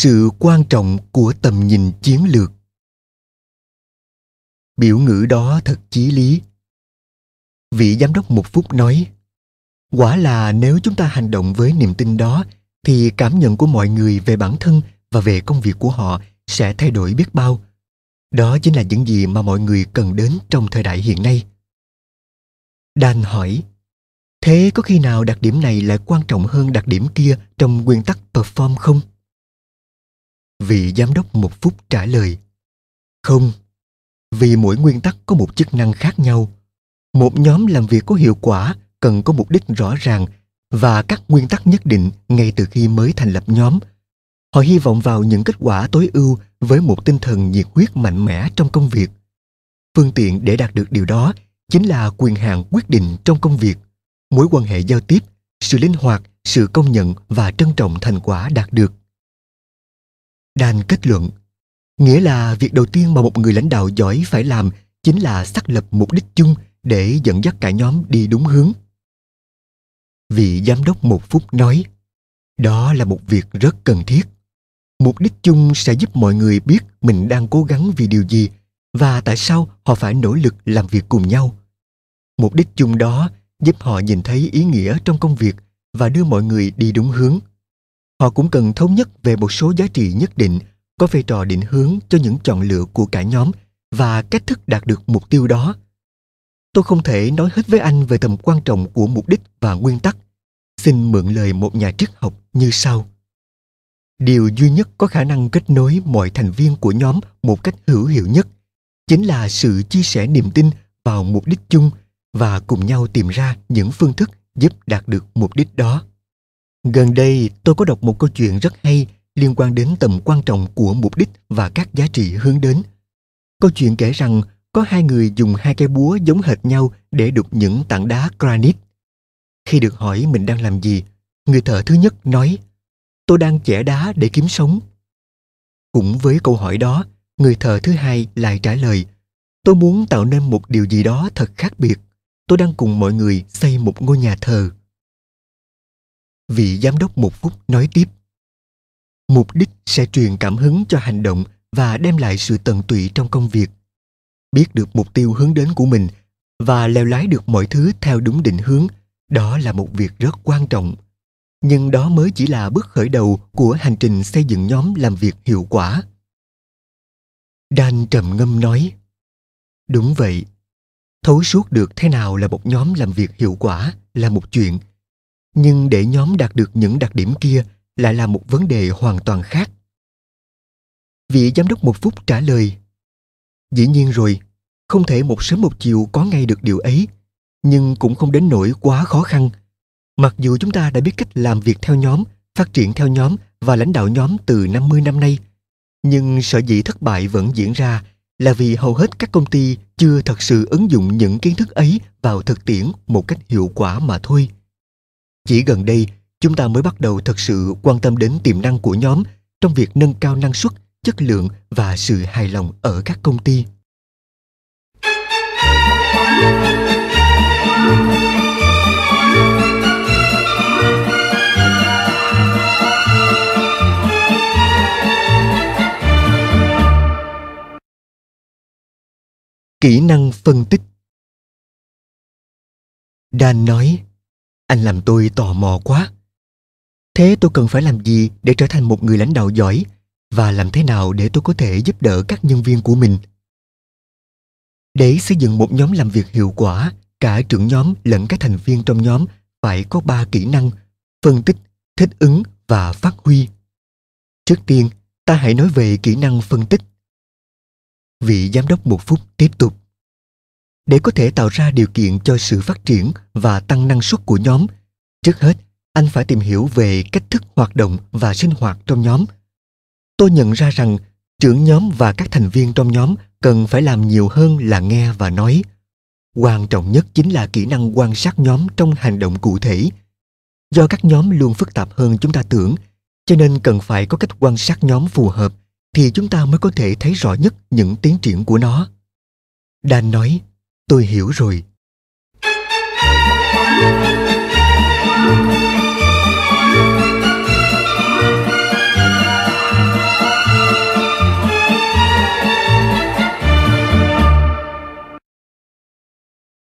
Sự quan trọng của tầm nhìn chiến lược. Biểu ngữ đó thật chí lý. Vị giám đốc một phút nói, quả là nếu chúng ta hành động với niềm tin đó, thì cảm nhận của mọi người về bản thân và về công việc của họ sẽ thay đổi biết bao. Đó chính là những gì mà mọi người cần đến trong thời đại hiện nay. Dan hỏi, thế có khi nào đặc điểm này lại quan trọng hơn đặc điểm kia trong nguyên tắc perform không? Vị giám đốc một phút trả lời, không, vì mỗi nguyên tắc có một chức năng khác nhau. Một nhóm làm việc có hiệu quả cần có mục đích rõ ràng và các nguyên tắc nhất định ngay từ khi mới thành lập nhóm. Họ hy vọng vào những kết quả tối ưu với một tinh thần nhiệt huyết mạnh mẽ trong công việc. Phương tiện để đạt được điều đó chính là quyền hạn quyết định trong công việc, mối quan hệ giao tiếp, sự linh hoạt, sự công nhận và trân trọng thành quả đạt được. Dan kết luận, nghĩa là việc đầu tiên mà một người lãnh đạo giỏi phải làm chính là xác lập mục đích chung để dẫn dắt cả nhóm đi đúng hướng. Vị giám đốc một phút nói, đó là một việc rất cần thiết. Mục đích chung sẽ giúp mọi người biết mình đang cố gắng vì điều gì và tại sao họ phải nỗ lực làm việc cùng nhau. Mục đích chung đó giúp họ nhìn thấy ý nghĩa trong công việc và đưa mọi người đi đúng hướng. Họ cũng cần thống nhất về một số giá trị nhất định có vai trò định hướng cho những chọn lựa của cả nhóm và cách thức đạt được mục tiêu đó. Tôi không thể nói hết với anh về tầm quan trọng của mục đích và nguyên tắc. Xin mượn lời một nhà triết học như sau. Điều duy nhất có khả năng kết nối mọi thành viên của nhóm một cách hữu hiệu nhất chính là sự chia sẻ niềm tin vào mục đích chung và cùng nhau tìm ra những phương thức giúp đạt được mục đích đó. Gần đây, tôi có đọc một câu chuyện rất hay liên quan đến tầm quan trọng của mục đích và các giá trị hướng đến. Câu chuyện kể rằng có hai người dùng hai cây búa giống hệt nhau để đục những tảng đá granite. Khi được hỏi mình đang làm gì, người thợ thứ nhất nói, tôi đang chẻ đá để kiếm sống. Cũng với câu hỏi đó, người thợ thứ hai lại trả lời, tôi muốn tạo nên một điều gì đó thật khác biệt. Tôi đang cùng mọi người xây một ngôi nhà thờ. Vị giám đốc một phút nói tiếp, mục đích sẽ truyền cảm hứng cho hành động và đem lại sự tận tụy trong công việc. Biết được mục tiêu hướng đến của mình và leo lái được mọi thứ theo đúng định hướng, đó là một việc rất quan trọng. Nhưng đó mới chỉ là bước khởi đầu của hành trình xây dựng nhóm làm việc hiệu quả. Dan trầm ngâm nói, đúng vậy. Thấu suốt được thế nào là một nhóm làm việc hiệu quả là một chuyện, nhưng để nhóm đạt được những đặc điểm kia lại là một vấn đề hoàn toàn khác. Vị giám đốc một phút trả lời, dĩ nhiên rồi, không thể một sớm một chiều có ngay được điều ấy, nhưng cũng không đến nỗi quá khó khăn. Mặc dù chúng ta đã biết cách làm việc theo nhóm, phát triển theo nhóm và lãnh đạo nhóm từ 50 năm nay, nhưng sở dĩ thất bại vẫn diễn ra là vì hầu hết các công ty chưa thật sự ứng dụng những kiến thức ấy vào thực tiễn một cách hiệu quả mà thôi. Chỉ gần đây, chúng ta mới bắt đầu thật sự quan tâm đến tiềm năng của nhóm trong việc nâng cao năng suất, chất lượng và sự hài lòng ở các công ty. Kỹ năng phân tích. Dan nói, anh làm tôi tò mò quá. Thế tôi cần phải làm gì để trở thành một người lãnh đạo giỏi và làm thế nào để tôi có thể giúp đỡ các nhân viên của mình? Để xây dựng một nhóm làm việc hiệu quả, cả trưởng nhóm lẫn các thành viên trong nhóm phải có 3 kỹ năng: phân tích, thích ứng và phát huy. Trước tiên, ta hãy nói về kỹ năng phân tích. Vị giám đốc một phút tiếp tục. Để có thể tạo ra điều kiện cho sự phát triển và tăng năng suất của nhóm, trước hết, anh phải tìm hiểu về cách thức hoạt động và sinh hoạt trong nhóm. Tôi nhận ra rằng trưởng nhóm và các thành viên trong nhóm cần phải làm nhiều hơn là nghe và nói. Quan trọng nhất chính là kỹ năng quan sát nhóm trong hành động cụ thể. Do các nhóm luôn phức tạp hơn chúng ta tưởng, cho nên cần phải có cách quan sát nhóm phù hợp thì chúng ta mới có thể thấy rõ nhất những tiến triển của nó. Dan nói, tôi hiểu rồi.